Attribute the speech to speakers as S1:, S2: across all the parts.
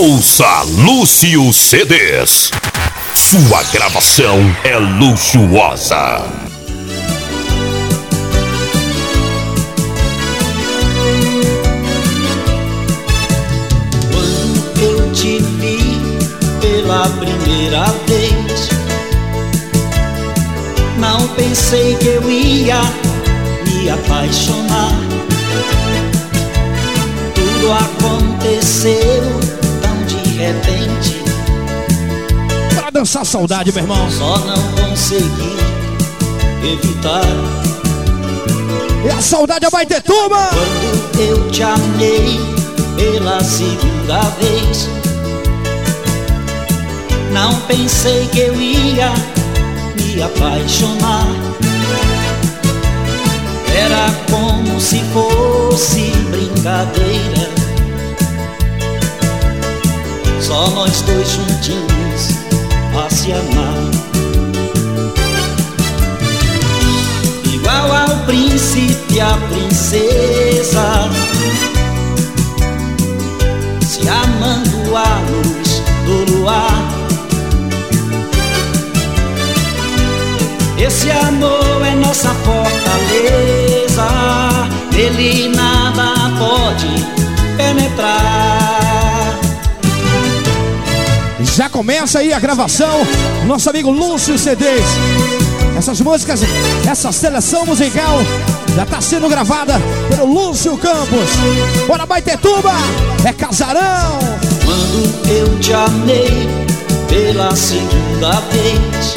S1: Ouça Lúcio CDs. Sua gravação é luxuosa.
S2: Quando eu te vi pela primeira vez, não pensei que eu ia me apaixonar. Tudo aconteceu tão de repente.
S3: Pra dançar saudade, meu irmão.
S2: Só não consegui evitar.
S3: E a saudade é Abaetetuba.
S2: Quando eu te amei pela segunda vez, não pensei que eu ia me apaixonar. Era como se fosse brincadeira, só nós dois juntinhos a se amar. Igual ao príncipe e a princesa, se amando à luz do luar. Esse amor é nossa fortaleza, nele nada pode penetrar.
S3: Já começa aí a gravação, nosso amigo Lúcio CDs. Essas músicas, essa seleção musical já tá sendo gravada pelo Lúcio Campos. Bora Abaetetuba, é casarão.
S2: Quando eu te amei pela segunda vez,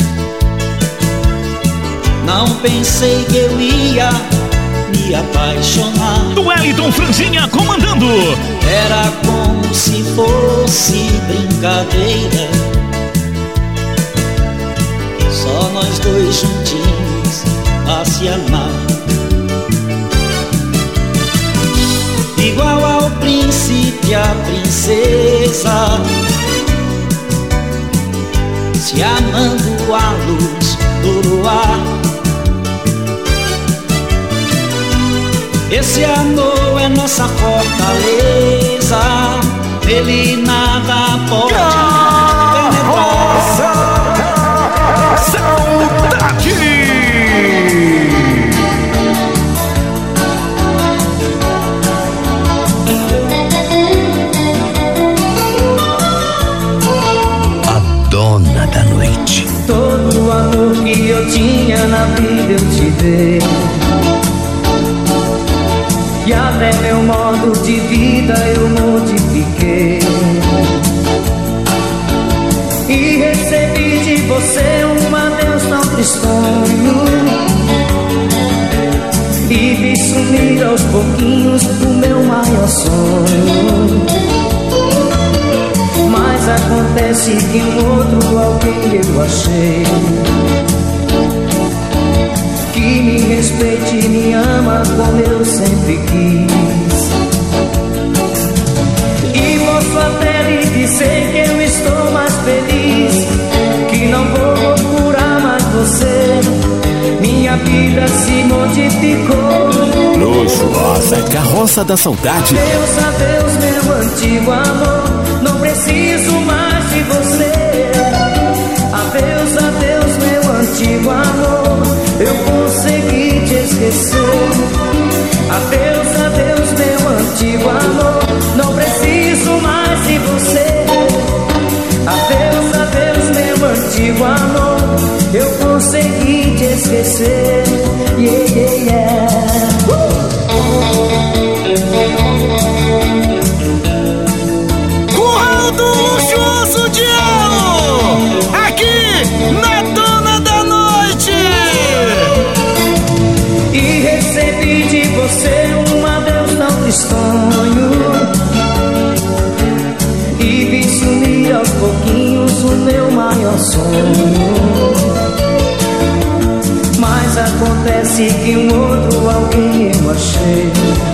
S2: não pensei que eu ia me apaixonar.
S4: Do Wellington Franzinha comandando.
S2: Era como se fosse brincadeira, só nós dois juntinhos a se amar. Igual ao príncipe e a princesa, se amando à luz do luar. Esse amor é nossa fortaleza, nele nada pode penetrar.
S4: Saudade!
S1: A dona da noite.
S5: Todo o amor que eu tinha na vida eu te dei, e até meu modo de vida eu modifiquei. E recebi de você um adeus tão tristonho, e vi sumir aos pouquinhos o meu maior sonho. Mas acontece que um outro alguém eu achei, que me respeite e me ama como eu sempre quis. E posso até lhe dizer que eu estou mais feliz, que não vou procurar mais você. Minha vida se modificou.
S1: Luxuosa Carroça da Saudade.
S5: Adeus, meu antigo amor, não preciso mais de você. Adeus, meu antigo amor, eu consegui te esquecer. Adeus, meu antigo amor, não preciso mais de você. Adeus, meu antigo amor, eu consegui te esquecer. Yeah, yeah, yeah.
S4: Curral do Luxuoso Diário, aqui na Dona da Noite.
S5: E recebi de você um adeus tão tristonho, e vi sumir aos pouquinhos o meu maior sonho. Mas acontece que um outro alguém eu achei,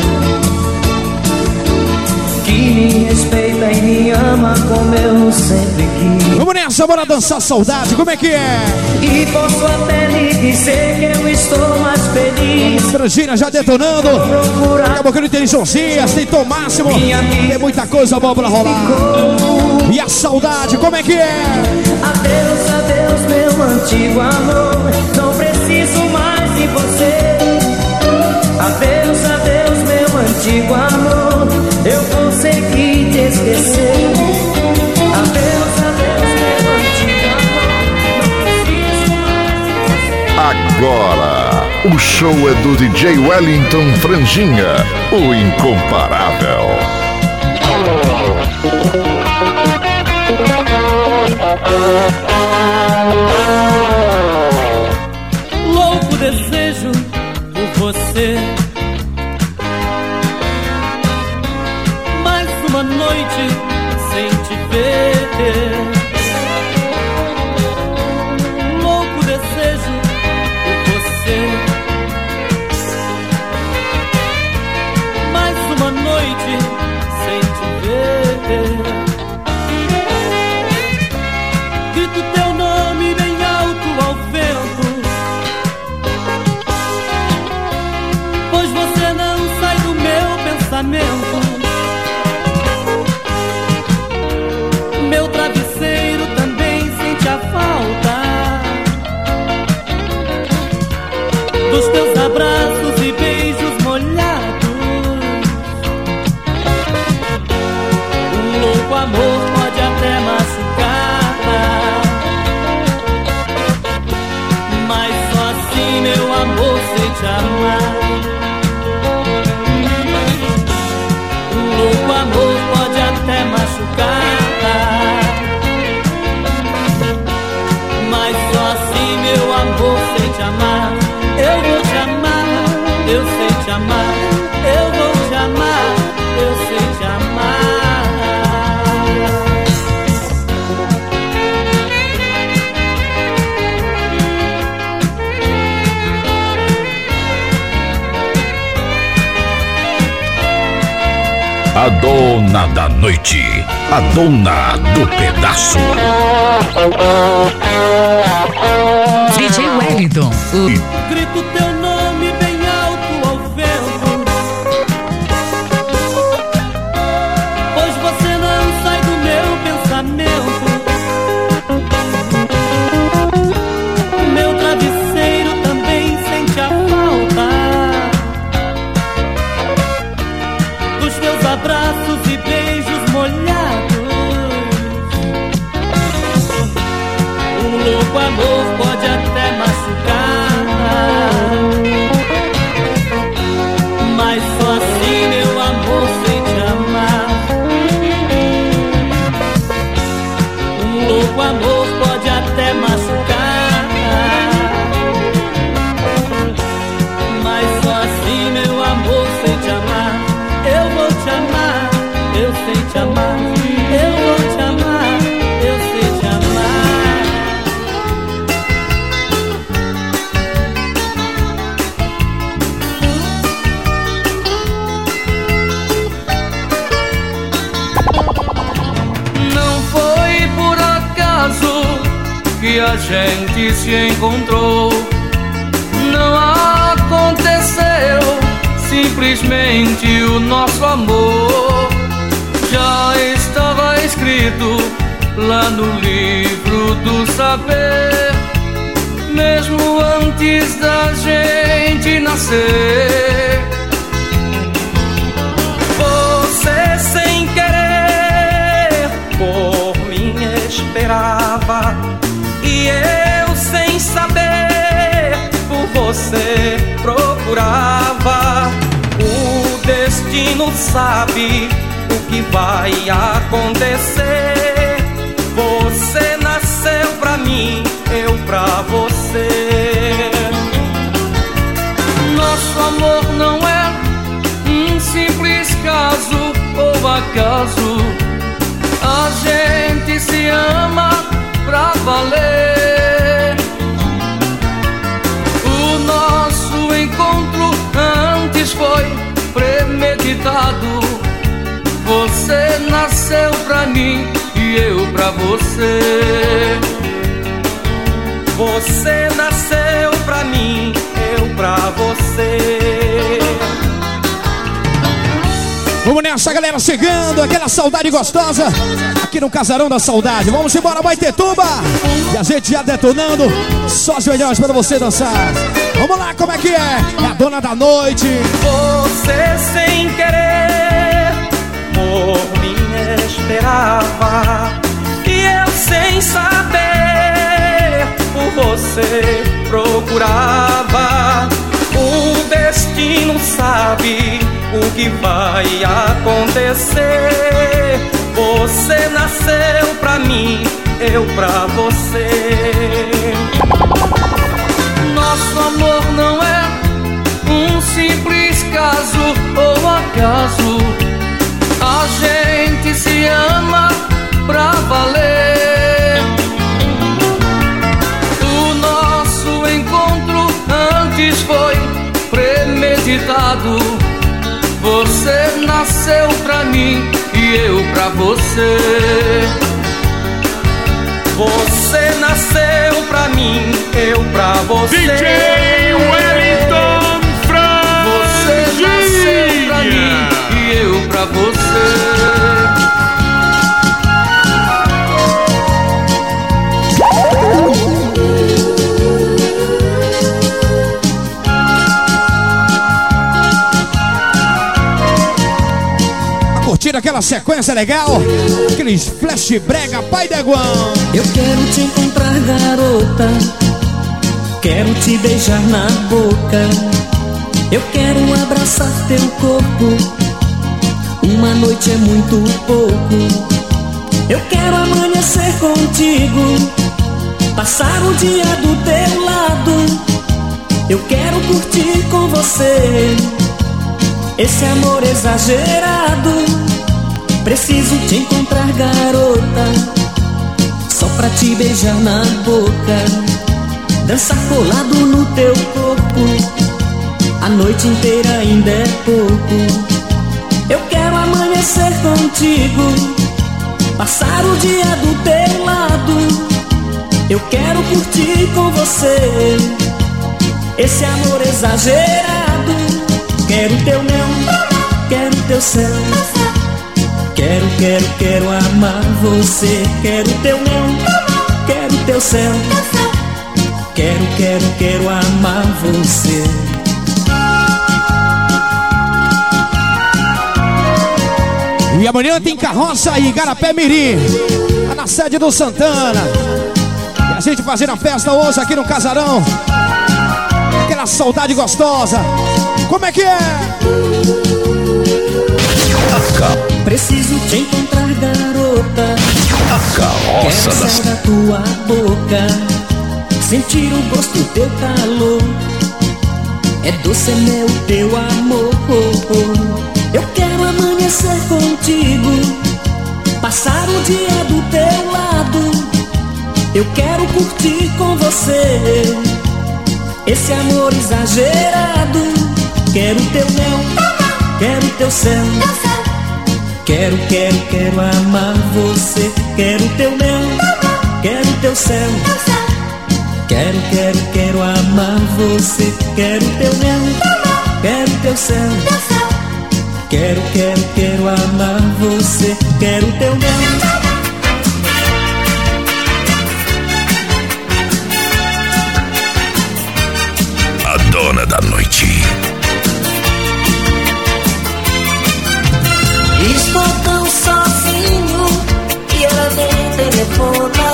S5: que me respeita e me ama como eu sempre quis.
S3: Vamos nessa, bora dançar saudade, como é que é?
S5: E posso até lhe dizer que eu estou mais feliz.
S3: Frangina já detonando. Daqui a pouco tem Joãozinhas, tem Tom Máximo. Tem muita coisa boa pra rolar. E a saudade, como é que é?
S5: Adeus, adeus, meu antigo amor, não preciso mais de você. Adeus, adeus, meu antigo amor, eu consegui te esquecer. Adeus, adeus, meu antigo amor, não preciso mais de você.
S6: Agora, o show é do DJ Wellington Franjinha, o incomparável.
S5: Louco desejo por você, mais uma noite sem te ver. Louco desejo por você, mais uma noite sem te ver. Grito teu nome bem alto ao vento, pois você não sai do meu pensamento. Meu travesseiro também sente a falta dos teus abraços e beijos molhados. Um louco amor pode até machucar, mas só assim, meu amor, sei te amar. Um louco amor pode até machucar, mas só assim, meu amor, sei te amar. Eu vou te amar, eu sei te amar. Eu vou te amar, eu sei te amar.
S1: A dona da noite, a dona do pedaço.
S7: DJ Wellington.
S5: Grito teu nome bem alto ao vento, pois você não sai do meu pensamento. Meu travesseiro também sente a falta dos teus abraços e beijos molhados. Um louco amor pode até machucar, mas só assim, meu amor, sei te amar. Um louco amor pode até machucar, mas só assim, meu amor, sei te amar. Eu vou te amar, eu sei te amar. Eu vou te amar, eu sei te amar. Não foi por acaso que a gente se encontrou. Não aconteceu simplesmente o nosso amor. Já estava escrito lá no livro do saber, mesmo antes da gente nascer. Você sem querer por mim esperava, e eu sem saber por você procurava. O destino sabe o que vai acontecer. Você nasceu pra mim, eu pra você. Nosso amor não é um simples caso ou acaso. A gente se ama pra valer. O nosso encontro antes foi premeditado. Você nasceu pra mim e eu pra você. Você nasceu pra mim, eu pra você.
S3: Vamos nessa, galera, chegando, aquela saudade gostosa aqui no Casarão da Saudade. Vamos embora, Baitetuba. E a gente já detonando só as melhores para você dançar. Vamos lá, como é que é? É a dona da noite.
S5: Você sem querer por mim esperava, e eu sem saber por você procurava. O destino sabe o que vai acontecer. Você nasceu pra mim, eu pra você. Nosso amor não é um simples caso ou acaso. A gente se ama pra valer. O nosso encontro antes foi premeditado. Você nasceu pra mim e eu pra você. Você nasceu pra mim, eu pra você.
S4: DJ Wellington Franzinha.
S5: Você nasceu pra mim e eu pra você.
S3: Curtir aquela sequência legal, aqueles flash brega, pai Deguão.
S2: Eu quero te encontrar, garota, quero te beijar na boca, eu quero abraçar teu corpo, uma noite é muito pouco. Eu quero amanhecer contigo, passar o dia do teu lado, eu quero curtir com você esse amor exagerado. Preciso te encontrar, garota, só pra te beijar na boca, dançar colado no teu corpo, a noite inteira ainda é pouco. Eu quero amanhecer contigo, passar o dia do teu lado, eu quero curtir com você esse amor exagerado. Quero teu mel, quero teu céu, quero, quero, quero amar você. Quero teu mel, quero teu céu, quero, quero, quero amar você.
S3: E amanhã tem carroça e Igarapé Mirim, lá na sede do Santana. E a gente fazendo a festa hoje aqui no Casarão, aquela saudade gostosa. Como é que é?
S2: Preciso te encontrar, garota,
S1: A carroça
S2: quero
S1: das...
S2: sair da tua boca, sentir o gosto do teu calor. É doce, é meu teu amor. Eu quero amanhecer contigo, passar o dia do teu lado, eu quero curtir com você esse amor exagerado. Quero teu mel, quero teu céu, quero, quero, quero amar você. Quero teu mel, quero teu céu, quero, quero, quero amar você. Quero teu mel, quero teu céu, quero, quero, quero amar você. Quero teu mel.
S1: A dona da noite.
S8: Estou tão sozinho e ela nem telefona.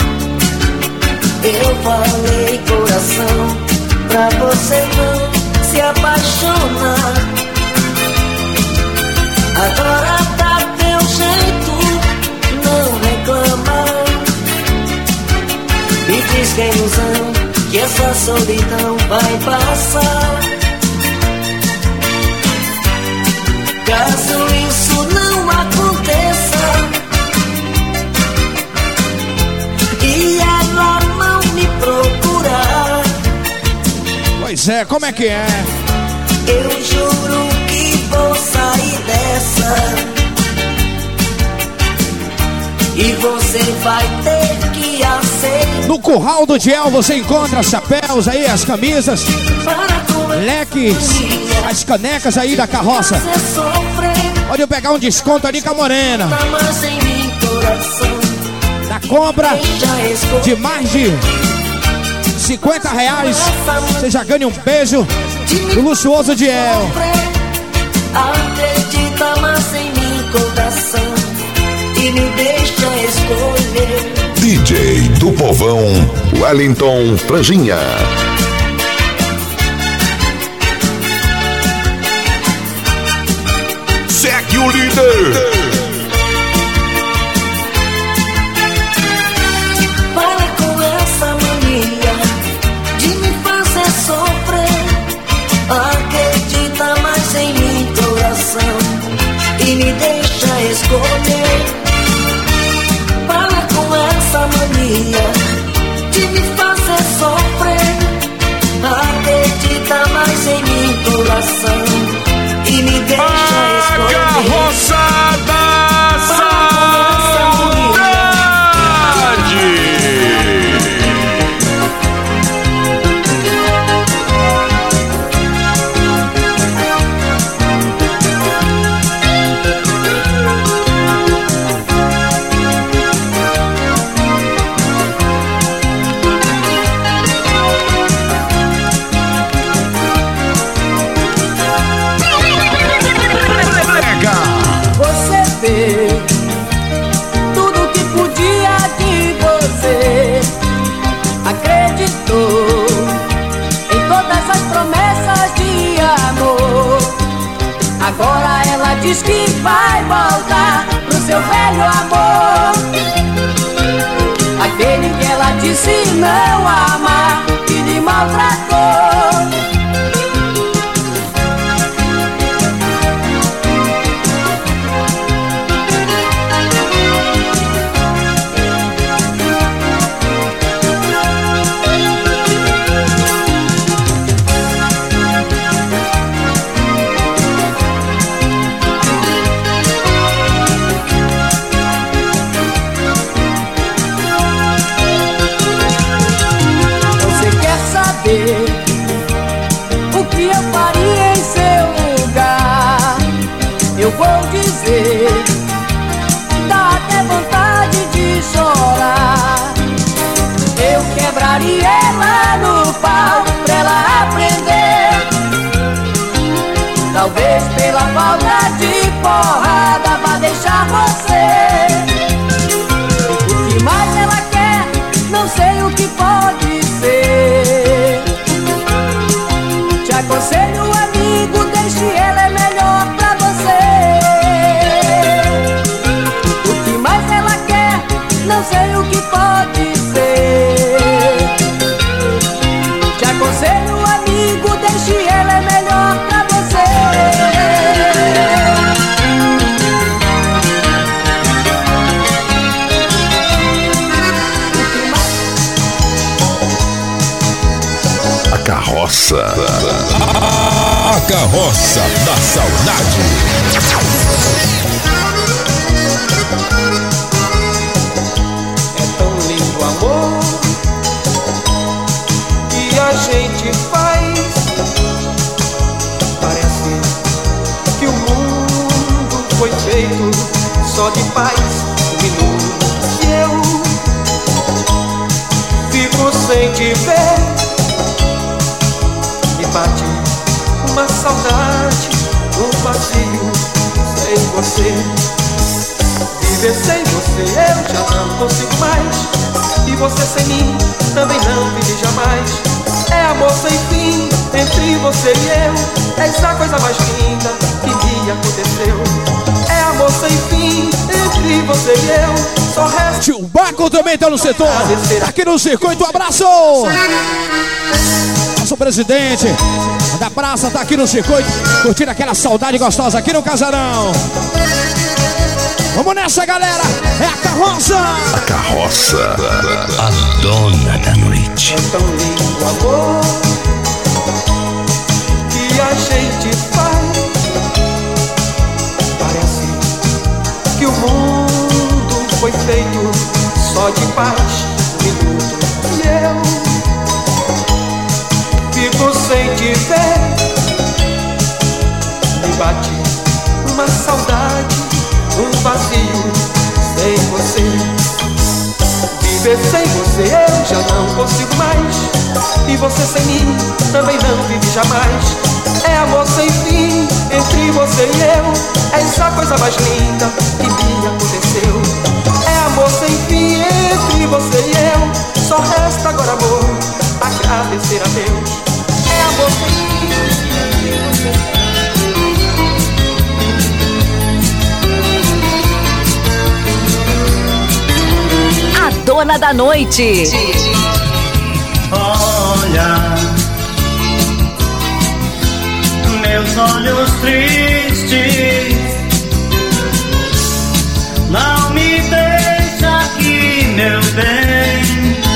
S8: Eu falei, coração, pra você não se apaixonar. Agora tá teu jeito, não reclama. Me diz que é ilusão, que essa solidão vai passar. Caso isso não aconteça e ela não me procurar,
S3: Pois é, como é que é?
S8: eu juro que vou sair dessa e você vai ter que aceitar.
S3: No Curral do Diel você encontra chapéus aí, as camisas, leques, as canecas aí da carroça. Pode pegar um desconto ali com a Morena.
S8: Mas em mim, coração,
S3: Da compra
S8: deixa escolher.
S3: de mais de R$50, você já ganha um beijo do luxuoso Diel.
S8: Acredita mais em mim, coração, e me deixa escolher.
S6: DJ do Povão, Wellington Franjinha.
S1: Segue o líder.
S8: Para com essa mania de me fazer sofrer. Acredita mais em mim, coração, e me deixa escolher. Para com essa mania de me fazer sofrer. Acredita mais em mim, coração, e me deixa escolher.
S4: Carroça da Saudade.
S5: Você vê tudo que podia de você. Acreditou em todas as promessas de amor. Agora ela diz que vai voltar pro seu velho amor. Aquele que ela disse não amar, que lhe maltratou. O que eu faria em seu lugar? Eu vou dizer, dá até vontade de chorar. Eu quebraria ela no pau pra ela aprender. Talvez pela falta de porrada vá deixar você. O que mais ela quer, não sei o que pode ser. Te aconselho, amigo, deixe ela, é melhor pra você. O que mais ela quer, não sei o que pode ser. Te aconselho, amigo, deixe ela, é melhor pra você.
S6: A Carroça.
S1: A Carroça da Saudade.
S5: É tão lindo o amor que a gente faz. Parece que o mundo foi feito só de paz. Um minuto que eu fico sem te ver, me bate uma saudade, um vazio sem você. Viver sem você eu já não consigo mais, e você sem mim também não vive jamais. É amor sem fim entre você e eu, é essa coisa mais linda que me aconteceu. É amor sem fim entre você e eu, só resta...
S3: Tio Baco também tá no setor, aqui no circuito, um abraço! Nosso presidente da praça tá aqui no circuito, curtindo aquela saudade gostosa aqui no Casarão. Vamos nessa, galera! É a Carroça!
S6: A Carroça.
S1: A dona da noite.
S5: É tão lindo o amor que a gente faz. Parece que o mundo foi feito só de paz. Um minuto e eu fico sem te ver, me bate uma saudade,
S9: vazio sem você. Viver sem você eu já não consigo mais, e você sem mim também não vive jamais. É amor sem fim entre você e eu, é essa coisa mais linda que me aconteceu. É amor sem fim entre você e eu, só resta agora amor, agradecer a Deus. É amor sem fim entre você e eu.
S7: A dona da noite.
S5: Olha, meus olhos tristes, não me deixa aqui, meu bem.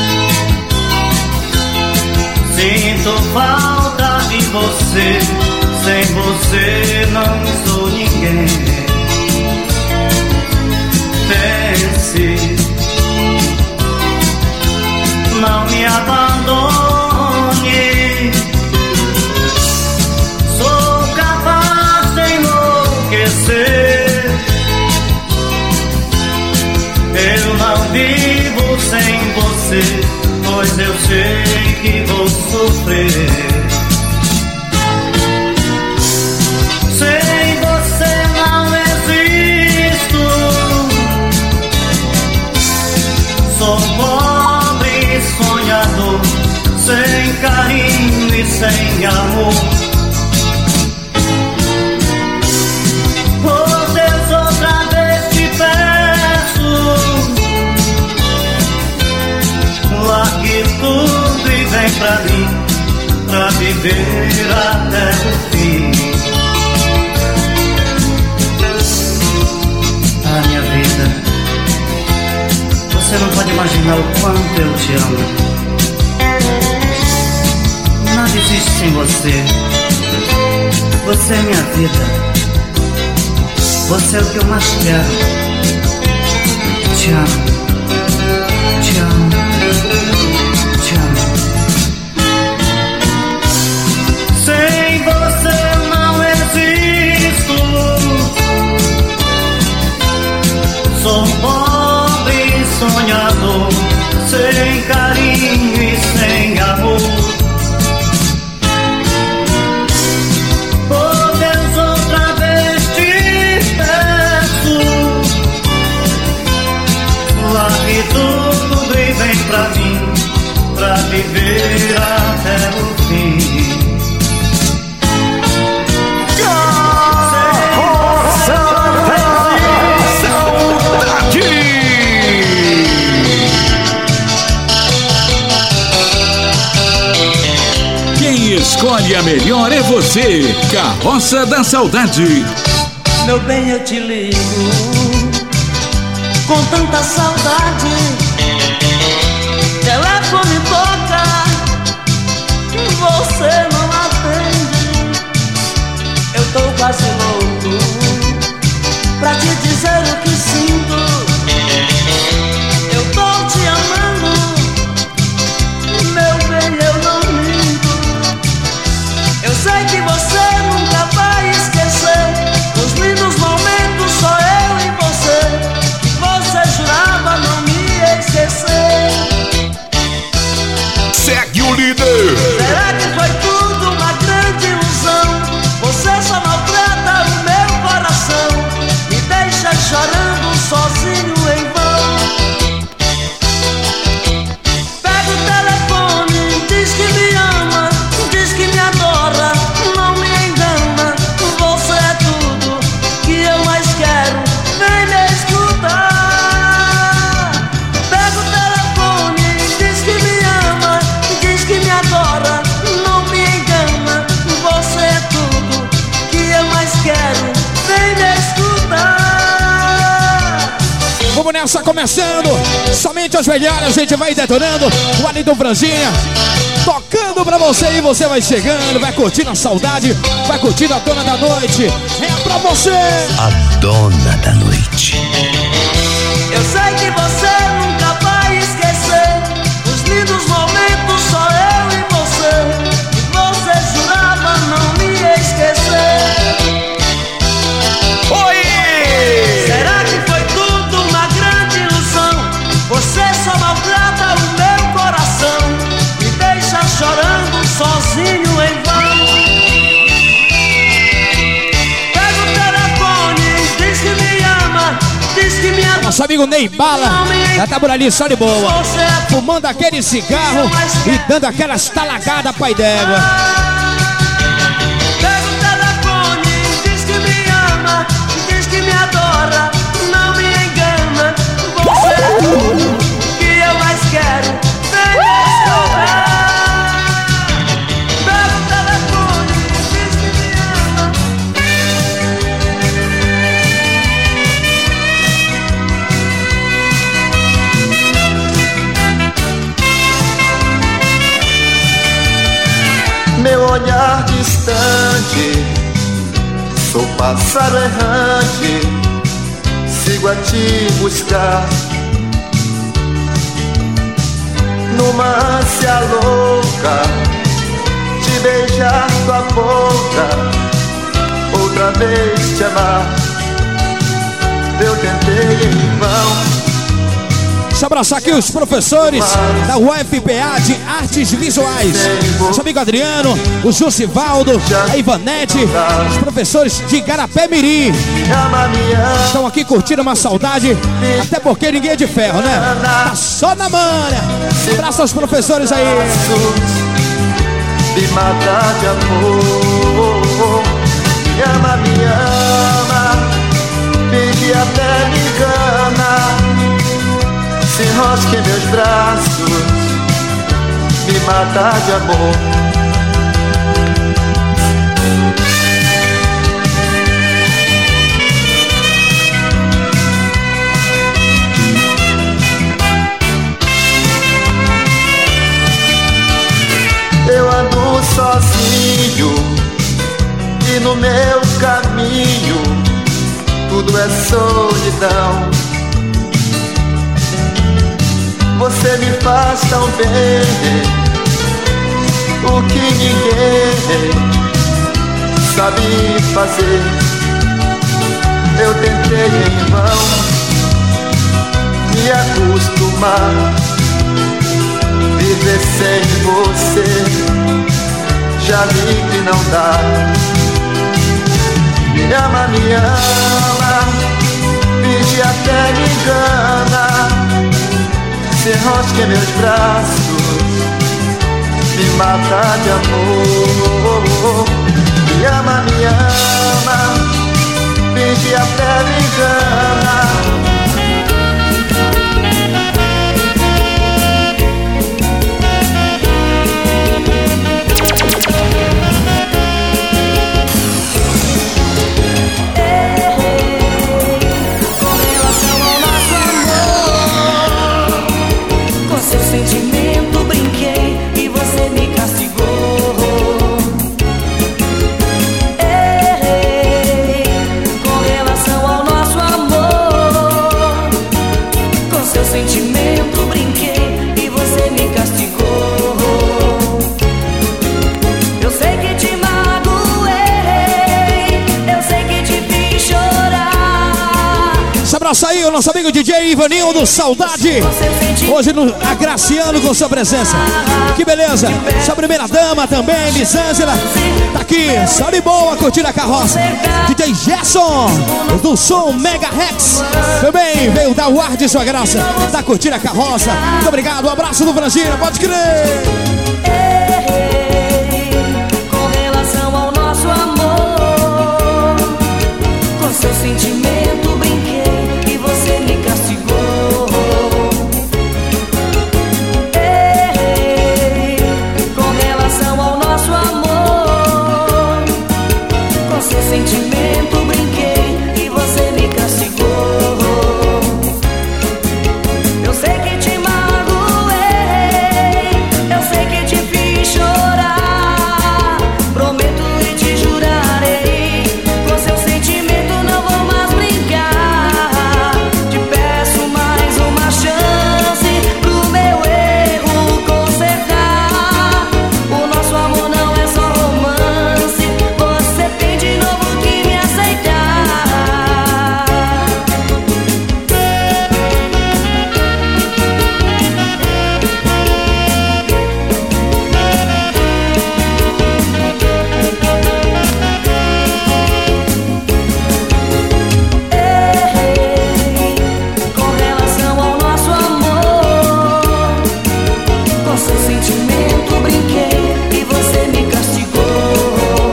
S5: Sinto falta de você, sem você não sou ninguém. Pense, não me abandone, sou capaz de enlouquecer. Eu não vivo sem você, pois eu sei que vou sofrer. Sem você não existo, sou pobre e sonhador, sem carinho e sem amor. Oh Deus, outra vez te peço, largue tudo e vem pra mim, pra viver até o fim. Ah, minha vida, você não pode imaginar o quanto eu te amo. Nada existe sem você. Você é minha vida, você é o que eu mais quero. Te amo, te amo, te amo. Sem você não existo, sou pobre e sonhador, sem carinho e sem amor. Oh Deus, outra vez te peço, largue tudo e vem pra mim, pra viver até o fim.
S1: Quem escolhe a melhor é você, Carroça da Saudade.
S2: Meu bem, eu te ligo com tanta saudade. Telefone toca, você não atende. Eu tô quase louco pra te dizer o que sinto. Eu tô te amando, meu bem, eu não minto. Eu sei que você nunca vai esquecer os lindos momentos, só eu e você, que você jurava não me esquecer.
S1: Segue o líder.
S2: Será que foi tudo uma grande ilusão? Você só maltrata o meu coração, me deixa chorando sozinho em vão. Pega o telefone, diz que me ama, diz que me adora, não me engana. Você é tudo que eu mais quero, vem me escutar. Pega o telefone, diz que me ama, diz que me adora, não me engana. Você é tudo que eu mais quero, vem me escutar.
S3: Vamos nessa, começando. Somente as melhores, a gente vai detonando. O Wellington Franjinha tocando pra você e você vai chegando, vai curtindo a saudade, vai curtindo a dona da noite. É pra você,
S1: A dona da noite.
S2: Eu sei que você nunca vai esquecer os lindos momentos, só eu e você, que você jurava não me esquecer.
S1: Oi!
S2: Será que foi tudo
S3: nosso amigo Ney Bala. Já tá por ali, só de boa. Fumando aquele cigarro e dando aquelas talagadas, pai d'égua.
S5: Pega o telefone, diz que me ama, diz que me adora, não me engana. Você é tudo que eu mais quero, vem me escutar. Pega o telefone, diz que me ama.
S10: Meu olhar distante, sou pássaro errante, sigo a te buscar. Numa ânsia louca, te beijar tua boca, outra vez te amar. Eu tentei em vão.
S3: Deixa eu abraçar aqui os professores da UFPA de Artes Visuais. Nosso amigo Adriano, o Jussivaldo, a Ivanete, os professores de Igarapé Mirim. Estão aqui curtindo uma saudade, até porque ninguém é de ferro, né? Tá só na manha. Abraço aos professores aí.
S10: Me matar de amor. Me ama, finge até me engana. Se enrosque em meus braços, me mata de amor. Eu ando sozinho e no meu caminho tudo é solidão. Você me faz tão bem, o que ninguém sabe fazer. Eu tentei em vão me acostumar, viver sem você, já vi que não dá. Me ama, finge até me engana. Se enrosque em meus braços, me mata de amor. Me ama, finge até me engana.
S5: Sentimento brinquei e você me castigou. Errei com relação ao nosso amor. Com seu sentimento brinquei e você me castigou. Eu sei que te magoei, eu sei que te fiz chorar.
S3: Esse abraço aí, o nosso amigo DJ Ivanildo, saudade. Hoje agraciando com sua presença. Que beleza. Sua primeira dama também, Lisângela. Tá aqui, só de boa, curtindo a carroça. DJ Gerson, do som Mega Rex. Também veio dar o ar de sua graça. Tá curtindo a carroça. Muito obrigado, um abraço do Franginha, pode crer.
S5: Com relação ao nosso amor, com seu sentimento brinquei e você me castigou. Sentimento brinquei e você me castigou. Eu sei que te magoei, eu sei que
S8: seu sentimento brinquei e você me castigou.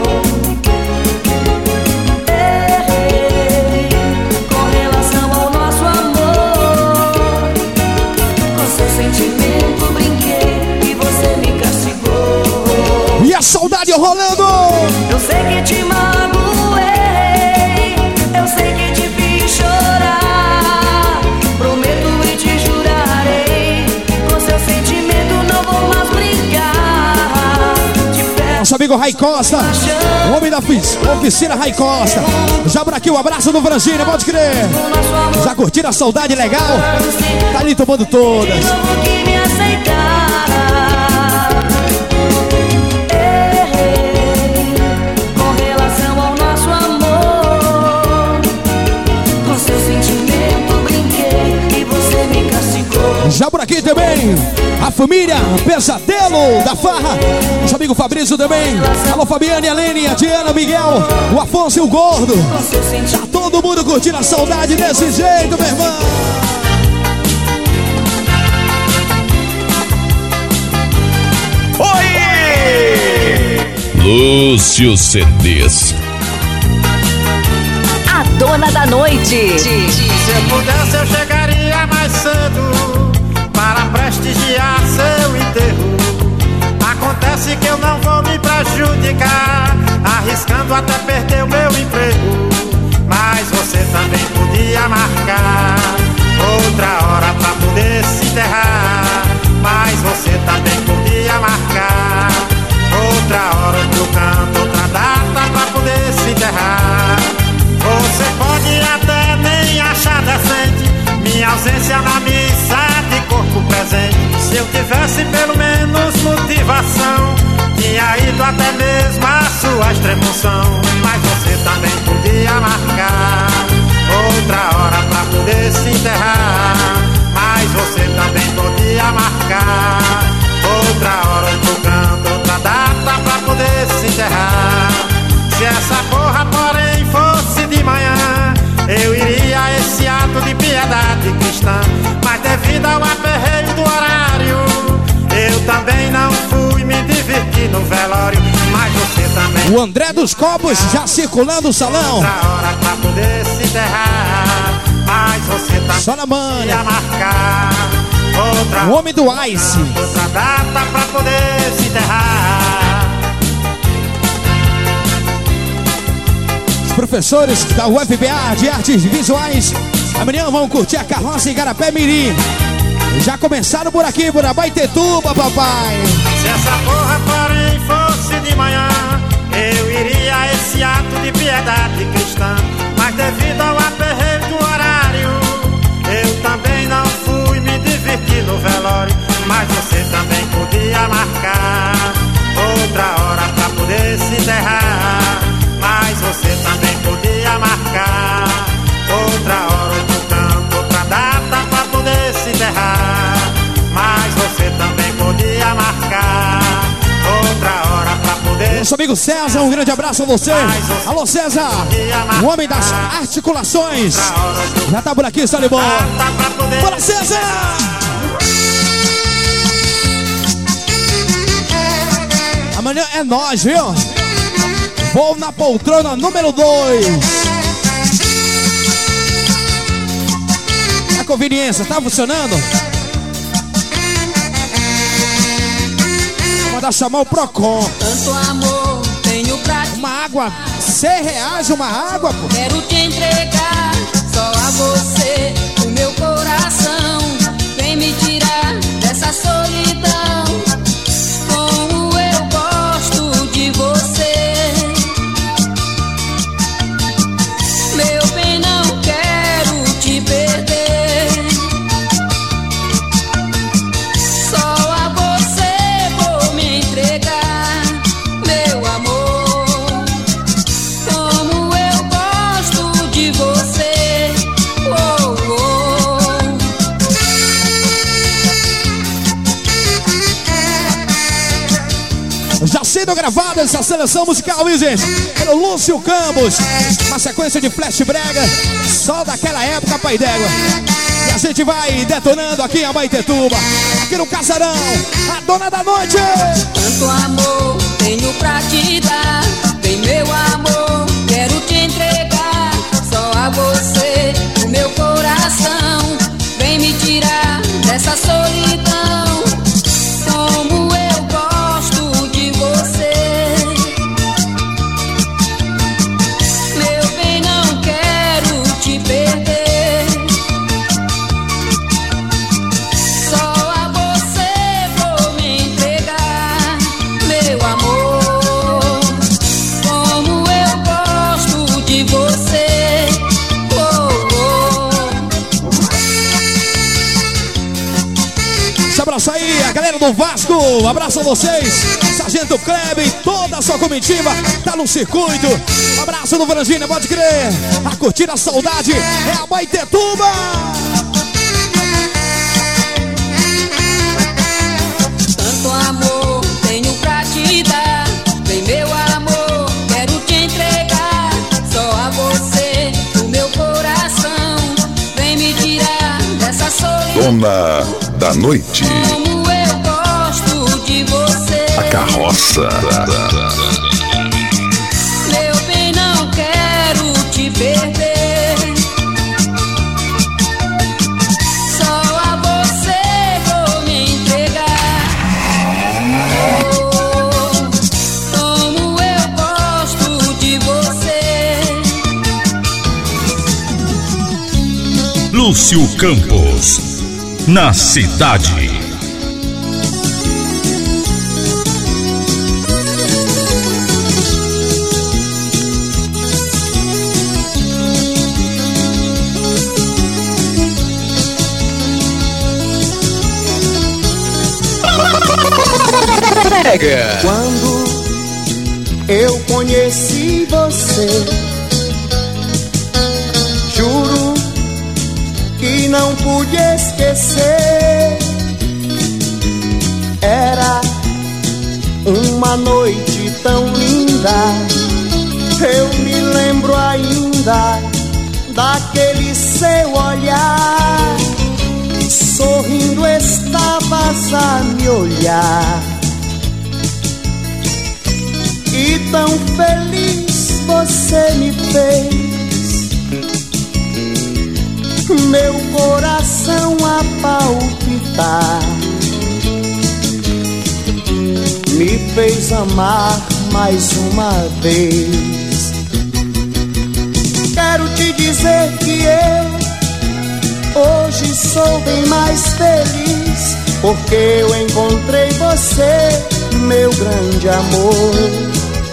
S8: Errei com relação ao nosso amor. Com seu sentimento brinquei e você me castigou.
S3: E a saudade rolando.
S8: Eu sei que te magoei, eu sei que te fiz chorar. Prometo e te jurarei, com seu sentimento não vou mais brincar.
S3: Nosso amigo Rai Costa, o homem da oficina Rai Costa. Já por aqui o abraço do Frangini, pode crer. Já curtiram a saudade legal? Tá ali tomando todas.
S8: De novo que me aceitar.
S3: Já por aqui também, a família Pesadelo da Farra. Nosso amigo Fabrício também. Alô, Fabiane, a Lene, a Diana, o Miguel, o Afonso e o Gordo. Já todo mundo curtindo a saudade desse jeito, meu irmão.
S1: Oi! Lúcio CDs.
S7: A dona da noite.
S10: Se eu pudesse, eu chegaria mais cedo para prestigiar seu enterro. Acontece que eu não vou me prejudicar, arriscando até perder o meu emprego. Mas você também podia marcar outra hora pra poder se enterrar. Mas você também podia marcar outra hora, outro canto, outra data pra poder se enterrar. Você pode até nem achar decente minha ausência na missa de corpo presente. Se eu tivesse pelo menos motivação, tinha ido até mesmo a sua extremunção. Mas você também podia marcar outra hora pra poder se enterrar. Mas você também podia marcar outra hora, outro canto, outra data pra poder se enterrar. Se essa porra, porém, fosse de manhã, eu iria a esse ato de piedade cristã. Mas devido ao aperreio do horário, eu também não fui me divertir no velório. Mas você também.
S3: O André dos Cobos já circulando o salão.
S10: Outra hora pra poder se enterrar. Mas você também
S3: só na manha.
S10: Ia marcar outra,
S3: o homem do Ice.
S10: Outra data pra poder se enterrar.
S3: Professores da UFBA de Artes Visuais, amanhã vão curtir a carroça em Igarapé Mirim. Já começaram por aqui, por Abaetetuba, papai.
S10: Se essa porra, porém, fosse de manhã, eu iria a esse ato de piedade cristã. Mas devido ao aperreio do horário, eu também não fui me divertir no velório. Mas você também podia marcar outra hora pra poder se enterrar. Mas você também podia marcar outra hora, outro canto, outra data pra poder se enterrar. Mas você também podia marcar outra hora pra poder.
S3: Nosso amigo César, um grande abraço a você. Alô, César, o homem das articulações. Já tá por aqui, está de boa. Bora, César! Amanhã é nós, viu? Vou na poltrona número 2. A conveniência, tá funcionando? Vou mandar chamar o Procon.
S8: Tanto amor tenho pra ti.
S3: Uma água, R$100 uma água, pô.
S8: Quero te entregar só a você o meu coração. Vem me tirar dessa solidão. Como eu gosto de você. Meu bem, não quero te perder. Só a você vou me entregar, meu amor. Como eu gosto de você. Oh,
S3: oh. Já sendo gravada essa seleção musical, gente, pelo Lúcio Campos. Uma sequência de flash brega, só daquela época, pai d'égua. E a gente vai detonando aqui em Abaetetuba, aqui no Casarão, a dona da noite.
S2: Tanto amor tenho pra te dar, vem meu amor, quero te entregar. Só a você, o meu coração, vem me tirar dessa solidão. Como eu gosto de você, meu bem, não quero te perder. Só a você vou me entregar, meu amor. Como eu gosto de você,
S3: Esse abraço aí, a galera do Vasco, um abraço a vocês, Sargento Kleber e toda a sua comitiva, tá no circuito. Um abraço do Franjinha, pode crer, a curtir a saudade é Abaetetuba.
S2: tanto amor tenho pra te dar, vem meu amor, quero te entregar. Só a você, o meu coração, vem me tirar dessa solidão.
S6: Dona da noite.
S2: Como eu gosto de você,
S6: A carroça.
S2: meu bem, não quero te perder. Só a você vou me entregar. Oh, como eu gosto de você.
S1: Lúcio Campos, na cidade.
S9: Quando eu conheci você, juro que não pude esquecer. Era uma noite tão linda, eu me lembro ainda daquele seu olhar. Sorrindo estavas a me olhar, e tão feliz você me fez, meu coração a palpitar, me fez amar mais uma vez. Quero te dizer que eu hoje sou bem mais feliz, porque eu encontrei você, meu grande amor.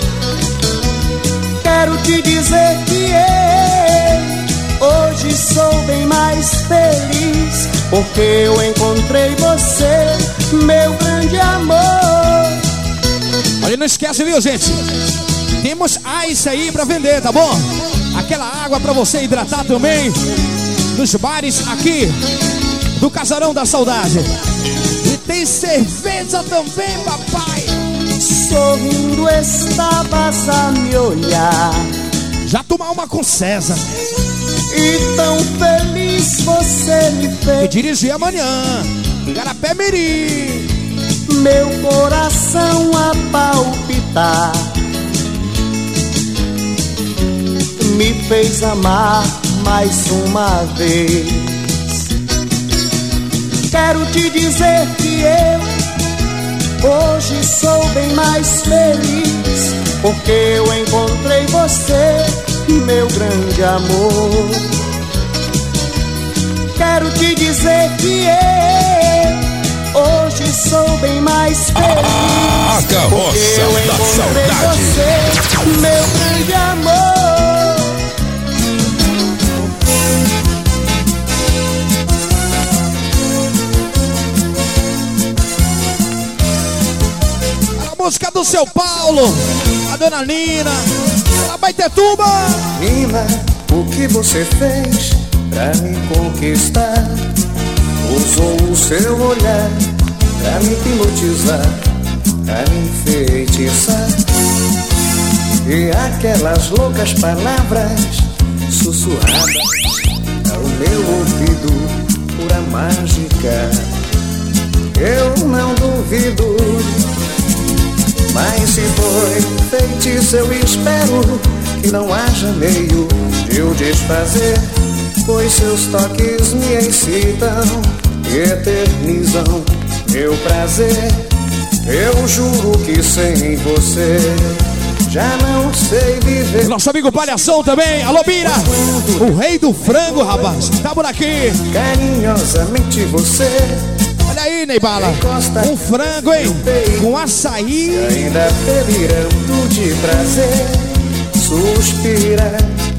S9: Quero te dizer que eu hoje sou bem mais feliz, porque eu encontrei você, meu grande amor.
S3: Olha, não esquece, viu, gente? Temos ice aí pra vender, tá bom? Aquela água pra você hidratar também, nos bares aqui do Casarão da Saudade. E tem cerveja também, papai.
S9: Sorrindo estavas a me olhar,
S3: já tomar uma com César,
S9: e tão feliz você me fez,
S3: e dirigir amanhã Garapé Mirim,
S9: meu coração a palpitar, me fez amar mais uma vez. Quero te dizer que eu hoje sou bem mais feliz, porque eu encontrei você, meu grande amor. Quero te dizer que eu hoje sou bem mais feliz,
S1: A carroça
S9: porque eu
S1: da
S9: encontrei
S1: saudade.
S9: você, meu grande amor.
S3: música do seu Paulo, a dona Nina, a Abaetetuba.
S9: Nina, o que você fez pra me conquistar? Usou o seu olhar pra me hipnotizar, pra me enfeitiçar. E aquelas loucas palavras sussurradas ao meu ouvido
S11: cura mágica, eu não duvido. Mas se foi feitiço, eu espero que não haja meio de eu desfazer, pois seus toques me excitam e eternizam meu prazer. Eu juro que sem você já não sei viver.
S3: Nosso amigo Palhação também, alô Bira, o rei do frango, rapaz, tá por aqui.
S11: Carinhosamente você,
S3: olha aí, Neibala, um frango, hein, com açaí.
S11: E ainda delirando de prazer, suspira,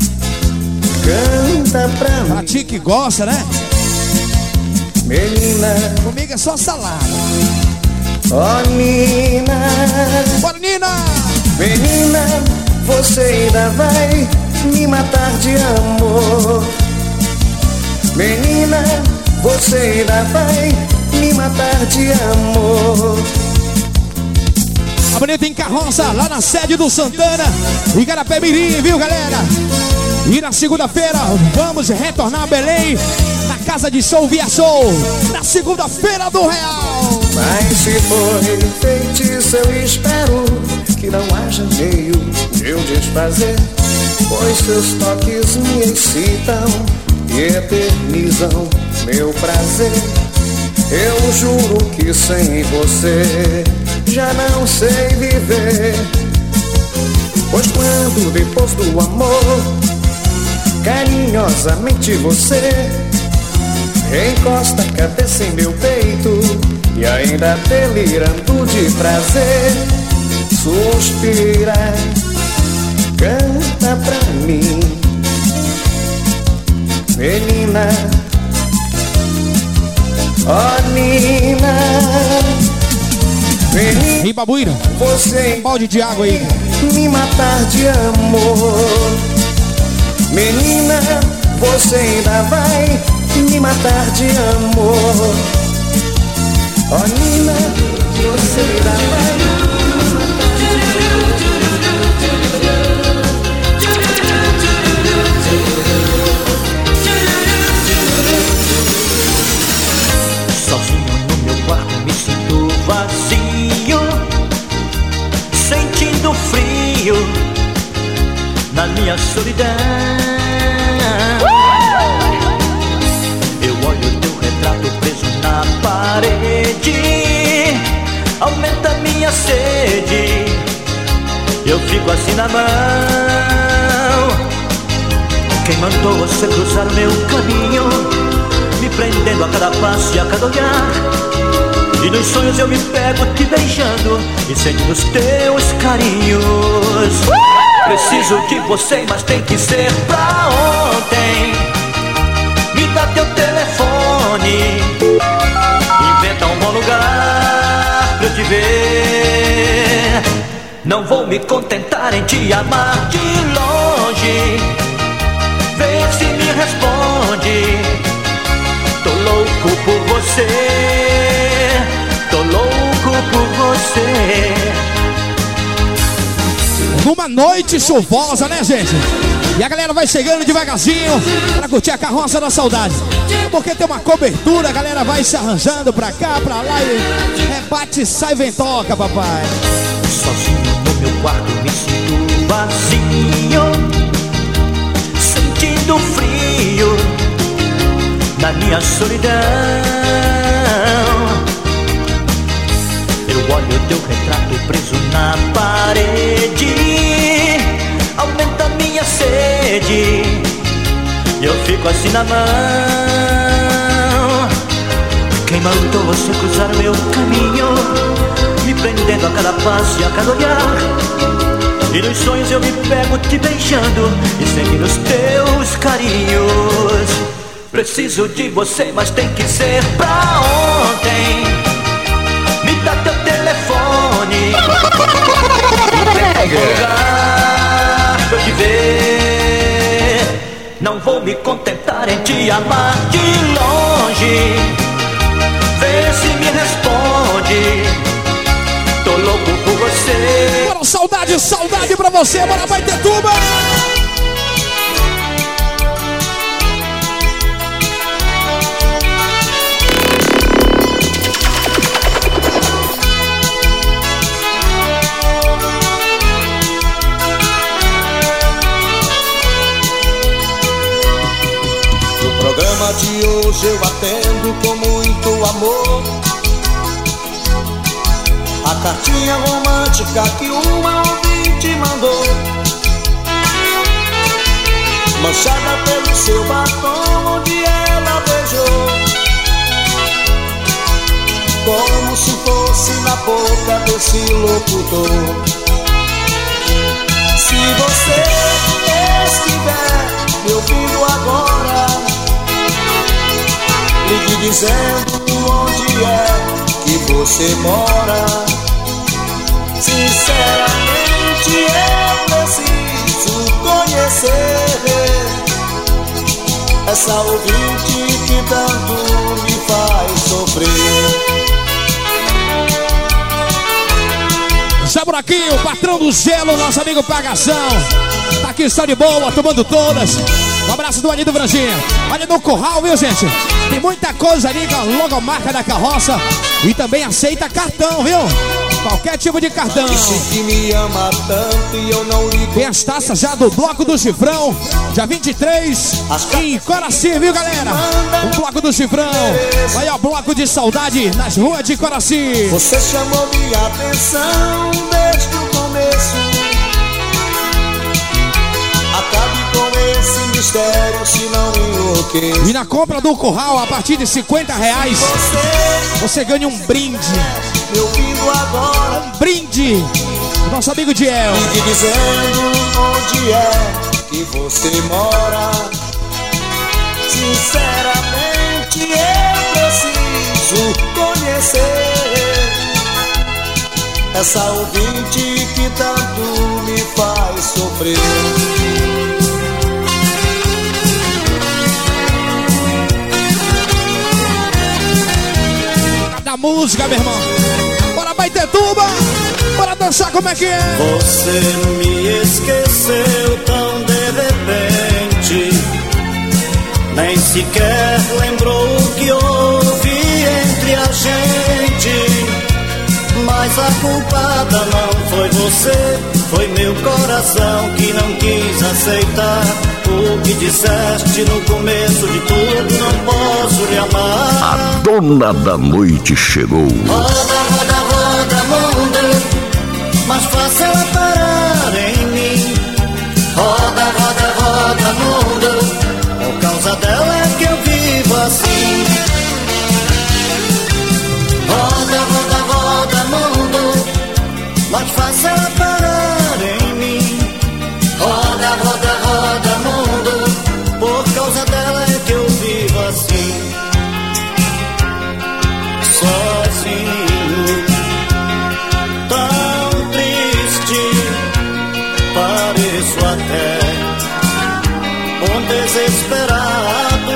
S11: canta pra mim.
S3: Pra ti que gosta, né?
S11: Menina,
S3: comigo é só salada.
S11: Oh Nina,
S3: bora Nina.
S11: Menina, você ainda vai me matar de amor. Menina, você ainda vai me matar de amor.
S3: Amanhã tem carroça lá na sede do Santana, Igarapé Mirim, viu galera? E na segunda-feira vamos retornar a Belém, na casa de Show Via Show, na segunda-feira do Real.
S11: Mas se foi feitiço, eu espero que não haja meio de eu desfazer, pois seus toques me excitam e eternizam meu prazer. Eu juro que sem você já não sei viver, pois quando depois do amor carinhosamente você encosta a cabeça em meu peito e ainda delirando de prazer, suspira, canta pra mim. Menina, oh Nina, menina,
S3: Ribabuíra,
S11: você
S3: balde de água aí,
S11: me matar de amor. Menina, você ainda vai me matar de amor. Oh Nina, você ainda vai me matar
S12: Sozinho no meu quarto me sinto vazio, sentindo frio na minha solidão. Eu olho teu retrato preso na parede, aumenta minha sede, eu fico assim na mão. Quem mandou você cruzar meu caminho, me prendendo a cada passo e a cada olhar? E nos sonhos eu me pego te beijando e sentindo os teus carinhos. Preciso de você, mas tem que ser pra ontem. Me dá teu telefone, inventa um bom lugar pra eu te ver. Não vou me contentar em te amar de longe, vê se me responde. Tô louco por você, tô louco por você.
S3: Numa noite chuvosa, né, gente? E a galera vai chegando devagarzinho pra curtir a carroça da saudade. Porque tem uma cobertura, a galera vai se arranjando pra cá, pra lá e rebate, sai, vem, toca, papai.
S12: Sozinho no meu quarto me sinto vazio, sentindo frio na minha solidão. Eu olho teu retrato preso na parede, aumenta minha sede, eu fico assim na mão. Quem mandou você cruzar meu caminho, me prendendo a cada passo e a cada olhar? E nos sonhos eu me pego te beijando e sentindo os teus carinhos. Preciso de você, mas tem que ser pra ontem. Me dá teu telefone, inventa um lugar pra eu te ver. Não vou me contentar em te amar de longe, vê se me responde. Tô louco por você.
S3: Bora, saudade, saudade pra você, bora, vai ter tuba.
S11: hoje eu atendo com muito amor a cartinha romântica que uma ouvinte mandou, manchada pelo seu batom onde ela beijou, como se fosse na boca desse locutor. Se você estiver me ouvindo agora, ligue dizendo onde é que você mora. Sinceramente eu preciso conhecer essa ouvinte que tanto me faz sofrer.
S3: Já por aqui, o patrão do gelo, nosso amigo Pagação. Tá aqui, está de boa, tomando todas. Um abraço do Anito Franjinha. Olha no curral, viu, gente? Tem muita coisa ali com a logomarca da carroça. E também aceita cartão, viu? Qualquer tipo de cartão.
S11: Disse que me ama tanto e eu não ligo.
S3: Tem as taças já do Bloco do Chifrão, dia 23, em Coraci, viu, galera? O Bloco do Chifrão. Aí, ó, Bloco de Saudade nas ruas de Coraci.
S11: Você chamou minha atenção desde o começo. Acabe com esse mistério, se não enlouqueço.
S3: E na compra do curral, a partir de R$50, você ganha um brinde.
S11: Me ouvindo agora,
S3: um brinde. Nosso amigo Diel.
S11: Ligue dizendo onde é que você mora. Sinceramente eu preciso conhecer essa ouvinte que tanto me faz sofrer.
S3: Da música, meu irmão. Bora Baitetuba, bora dançar, como é que é?
S13: Você me esqueceu tão de repente, nem sequer lembrou o que houve entre a gente. Mas a culpada não foi você, foi meu coração que não quis aceitar o que disseste no começo de tudo. Não posso lhe amar.
S6: A dona da noite chegou.
S13: Roda, roda, roda, mundo, mas faça ela parar em mim. Roda, roda, roda, mundo, por causa dela é que eu vivo assim. Roda, roda, roda, mundo, mas faça ela parar em mim. Roda, roda, roda, mundo, por causa dela é que eu vivo assim. Sozinho, tão triste, pareço até um desesperado.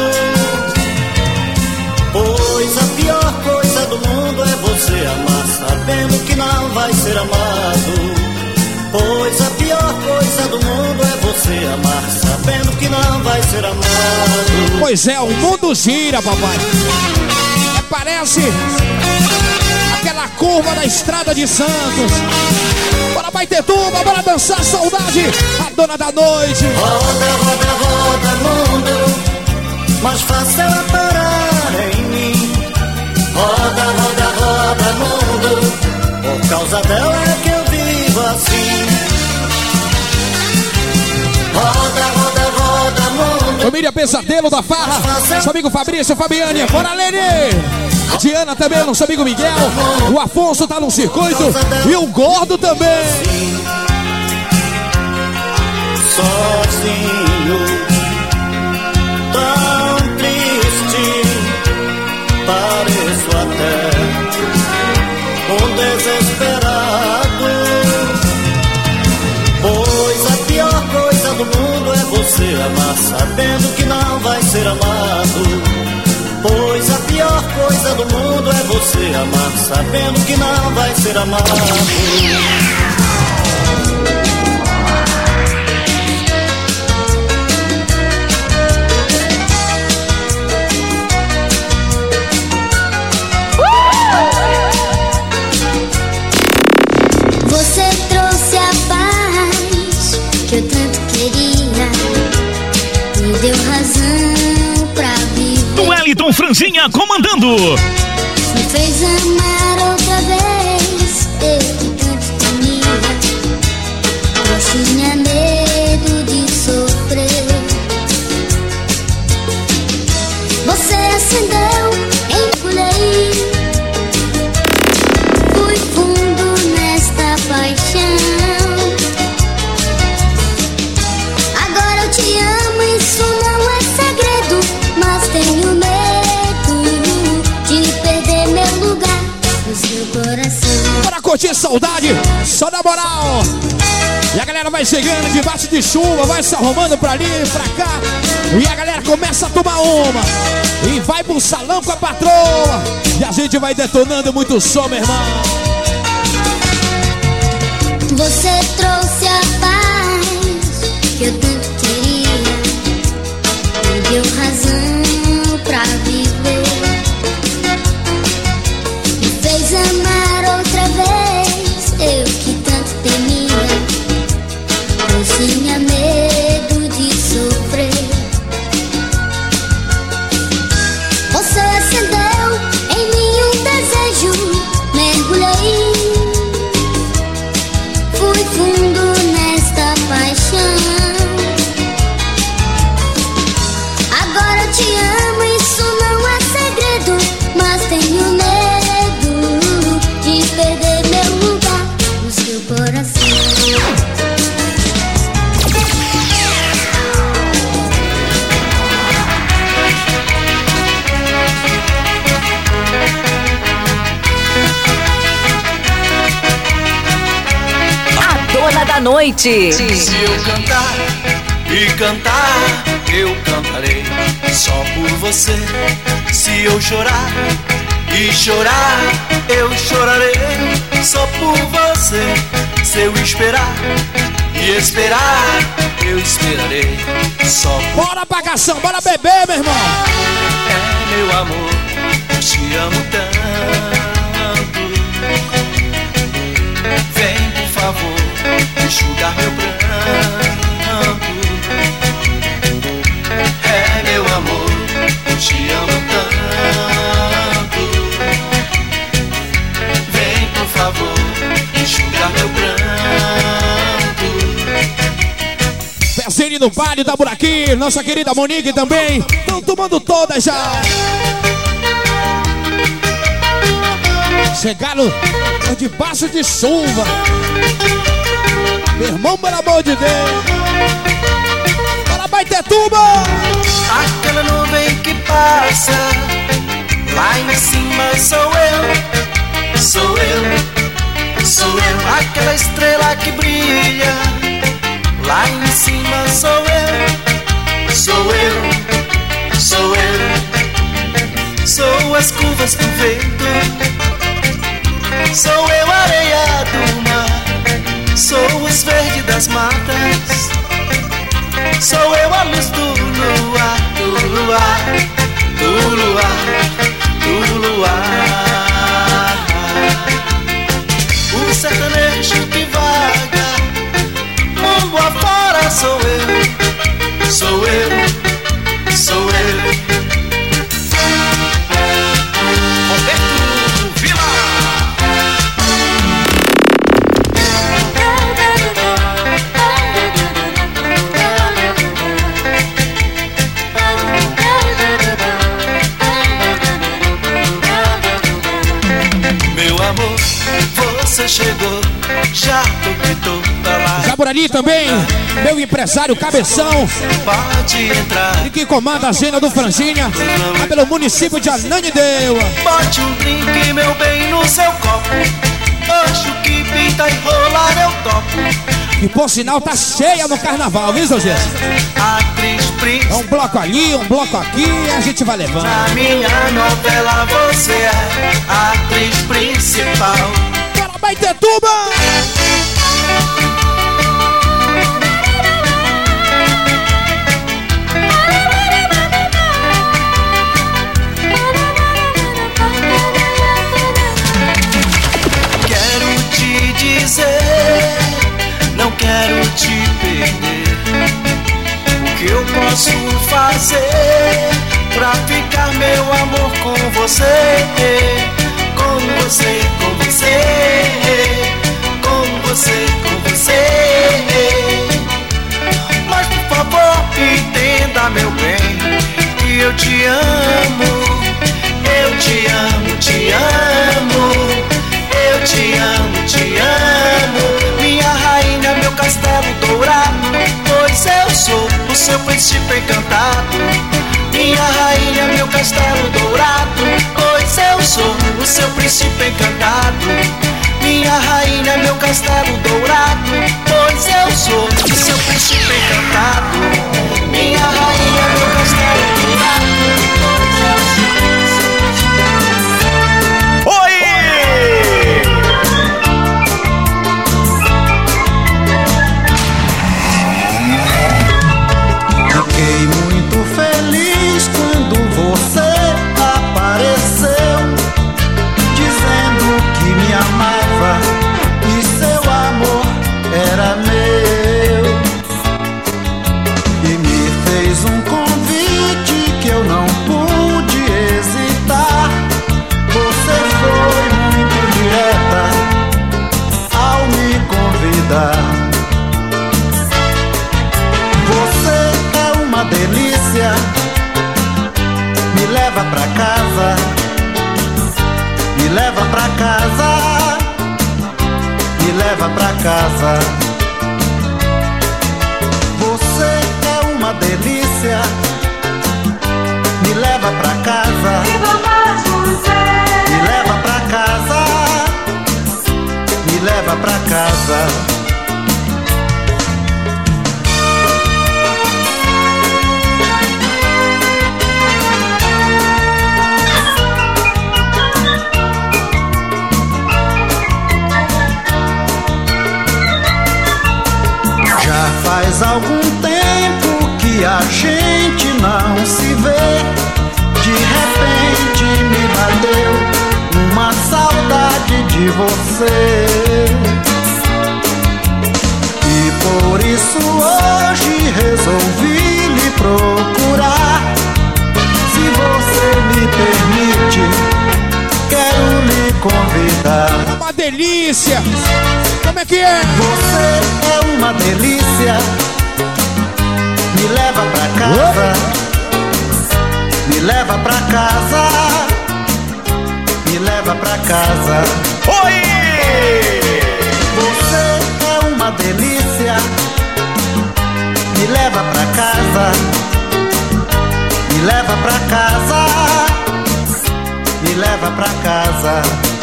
S13: Pois a pior coisa do mundo é você amar sabendo que não vai ser amado. Pois a pior coisa do mundo é você amar sabendo que não vai ser amado.
S3: Pois é, o mundo gira, papai. Parece aquela curva da estrada de Santos. Bora Baitetuba, bora dançar saudade, a dona da noite.
S13: Roda, roda, roda, mundo, mas faça ela parar em mim. Roda, roda, roda, mundo, por causa dela é que eu vivo assim. Roda, roda, roda, mundo.
S3: Família Pesadelo da Farra, seu amigo Fabrício, Fabiane, bora Lene. Diana também, nosso amigo Miguel. O Afonso tá no circuito e o Gordo também.
S13: Sozinho, tão triste, pareço até um desesperado. Pois a pior coisa do mundo é você amar sabendo que não vai ser amado. Pois a pior coisa do mundo é você amar sabendo que não vai ser amado.
S14: Você trouxe a paz que eu tanto queria, me deu razão pra viver.
S1: Wellington Franjinha comandando.
S14: Me fez amar outra vez, eu que tanto temia. Eu tinha medo de sofrer. Você acendeu, engolei. Fui fundo nesta paixão. Agora eu te amo, isso não é segredo. Mas tenho medo de perder meu lugar no seu coração.
S3: Bora curtir saudade, só na moral. E a galera vai chegando debaixo de chuva, vai se arrumando pra ali e pra cá. E a galera começa a tomar uma e vai pro salão com a patroa. E a gente vai detonando muito som, meu irmão.
S14: Você trouxe a paz que eu tanto queria. Me deu razão pra viver. Me fez amar outra vez, eu que tanto temia. Eu tinha medo de sofrer. Você acendeu em mim um desejo, mergulhei. Fui fundo nesta paixão. Agora eu te amo, isso não é segredo. Mas tenho medo de perder meu lugar no seu coração.
S7: Dona da Noite.
S13: Se eu cantar e cantar, eu cantarei só por você. Se eu chorar e chorar, eu chorarei só por você. Se eu esperar e esperar, eu esperarei só por
S3: Bora pagação, bora beber, meu irmão.
S13: É meu amor, eu te amo tanto. Vem, por favor, enxugar meu pranto. É meu amor, eu te amo tanto. Vem, por favor, enxugar meu pranto.
S3: Pezinho no baile da Buraquinho, nossa querida Monique também. Estão tomando todas já. Chegaram debaixo de chuva. Meu irmão, pelo amor de Deus. Bora, Baitetuba!
S13: Aquela nuvem que passa, lá em cima sou eu, sou eu, sou eu. Aquela estrela que brilha, lá em cima sou eu, sou eu, sou eu. Sou as curvas do vento, sou eu a areia do mar, sou os verdes das matas, sou eu a luz do luar, do luar, do luar, do luar. O sertanejo que vaga, mundo afora sou eu, sou eu, sou eu. Você chegou, já tô que tô pra lá.
S3: Já por ali também, meu empresário Cabeção.
S13: Pode entrar.
S3: E que comanda a agenda do Franjinha, lá pelo município de Ananindeua.
S13: Bote um drink, meu bem, no seu copo. Hoje o que pinta e rolar eu topo.
S3: E por sinal tá cheia no carnaval, viu, Zé?
S13: Atriz príncipe.
S3: É um bloco ali, um bloco aqui, e a gente vai levando.
S13: Na minha novela você é a atriz principal.
S3: Bora, Baitetuba!
S13: Quero te dizer, não quero te perder. O que eu posso fazer
S15: pra ficar, meu amor, com você. Com você, com você. Com você, com você. Mas por favor, entenda, meu bem, que eu te amo. Eu te amo, te amo. Eu te amo, te amo. Minha rainha, meu castelo dourado, pois eu sou o seu príncipe encantado. Minha rainha, meu castelo dourado, pois eu sou o seu príncipe encantado. Minha rainha, meu castelo dourado, pois eu sou o seu príncipe encantado. Minha rainha, meu castelo dourado, pois eu sou o seu príncipe encantado.
S4: Oi!
S10: Fiquei muito feliz quando você apareceu, dizendo que me amava e seu amor era meu. E me fez um convite que eu não pude hesitar. Você foi muito direta ao me convidar. Você é uma delícia, me leva pra casa, me leva pra casa, me leva pra casa. Você é uma delícia, me leva pra casa, me leva pra casa, me leva pra casa. Já faz algum tempo que a gente não se vê. De repente me bateu uma saudade de você. E por isso hoje resolvi lhe procurar. Se você me permite, quero lhe convidar.
S3: É uma delícia! Como é que é?
S10: Você é uma delícia, me leva pra casa, me leva pra casa, me leva pra casa.
S4: Oi!
S10: Você é uma delícia, me leva pra casa, me leva pra casa, me leva pra casa.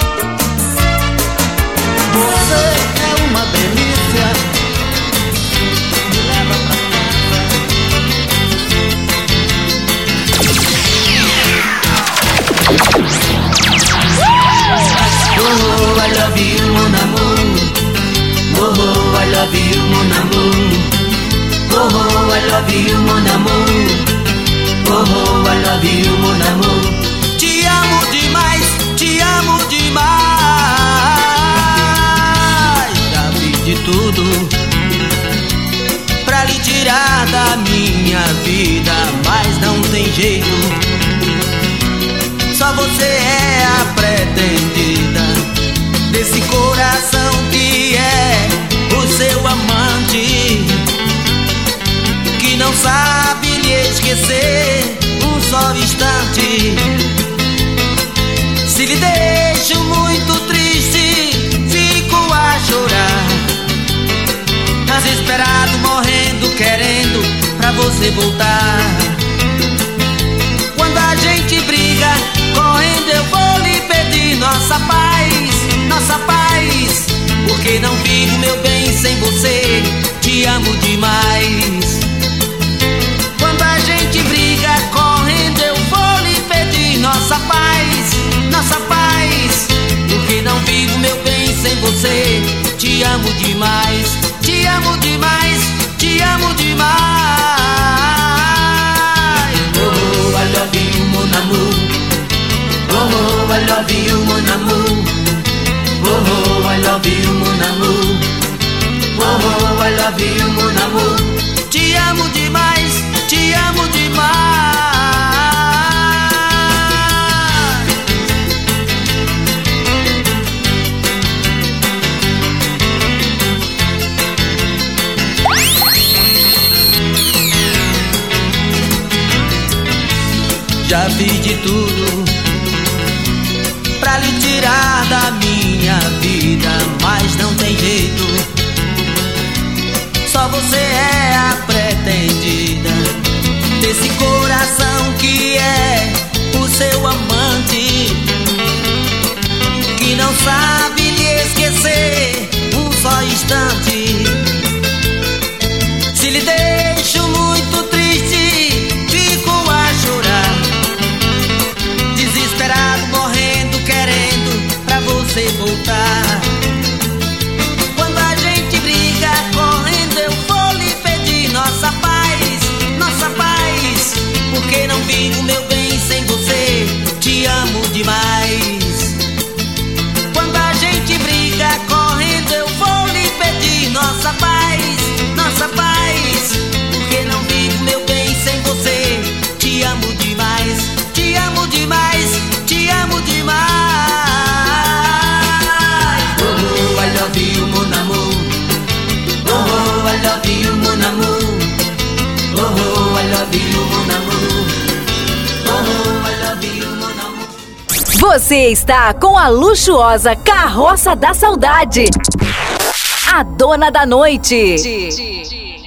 S10: Você é uma delícia, me leva pra casa.
S8: Oh, I love you, mon amour. Oh, I love you, mon amour. Oh, I love you, mon amour. Oh, I love you, mon amour. Te amo demais, te amo demais. Já fiz de tudo pra lhe tirar da minha vida, mas não tem jeito. Só você é a pretendida desse coração que é o seu amante, que não sabe lhe esquecer um só instante. Se lhe deixo muito triste, fico a chorar, desesperado, morrendo, querendo pra você voltar. Quando a gente briga, correndo eu vou lhe pedir nossa paz, nossa paz. Porque não vivo, meu bem, sem você, te amo demais. Quando a gente briga, correndo eu vou lhe pedir nossa paz, nossa paz. Porque não vivo, meu bem, sem você, te amo demais, te amo demais, te amo demais. Oh, I love you, mon amour. Oh, I love you, mon amour. Oh, I love you, mon amour. Oh, I love you, mon amour. Te amo demais, te amo demais.
S5: Já fiz de tudo pra lhe tirar da minha vida, mas não tem jeito. Só você é a pretendida desse coração que é o seu amante, que não sabe lhe esquecer um só instante. Se lhe deixo muito triste, fico a chorar, desesperado, morrendo, querendo pra você voltar. Quando a gente briga, correndo, eu vou lhe pedir nossa paz, porque não vivo meu bem sem você, te amo demais. Quando a gente briga, correndo, eu vou lhe pedir nossa paz, porque não vivo meu bem sem você, te amo demais, te amo demais, te amo demais. Oh, I love you, mon amour. Oh, I love you, mon amour. Oh, I love you, mon amour. Oh, I love you, mon amour.
S7: Você está com a luxuosa Carroça da Saudade, a dona da noite.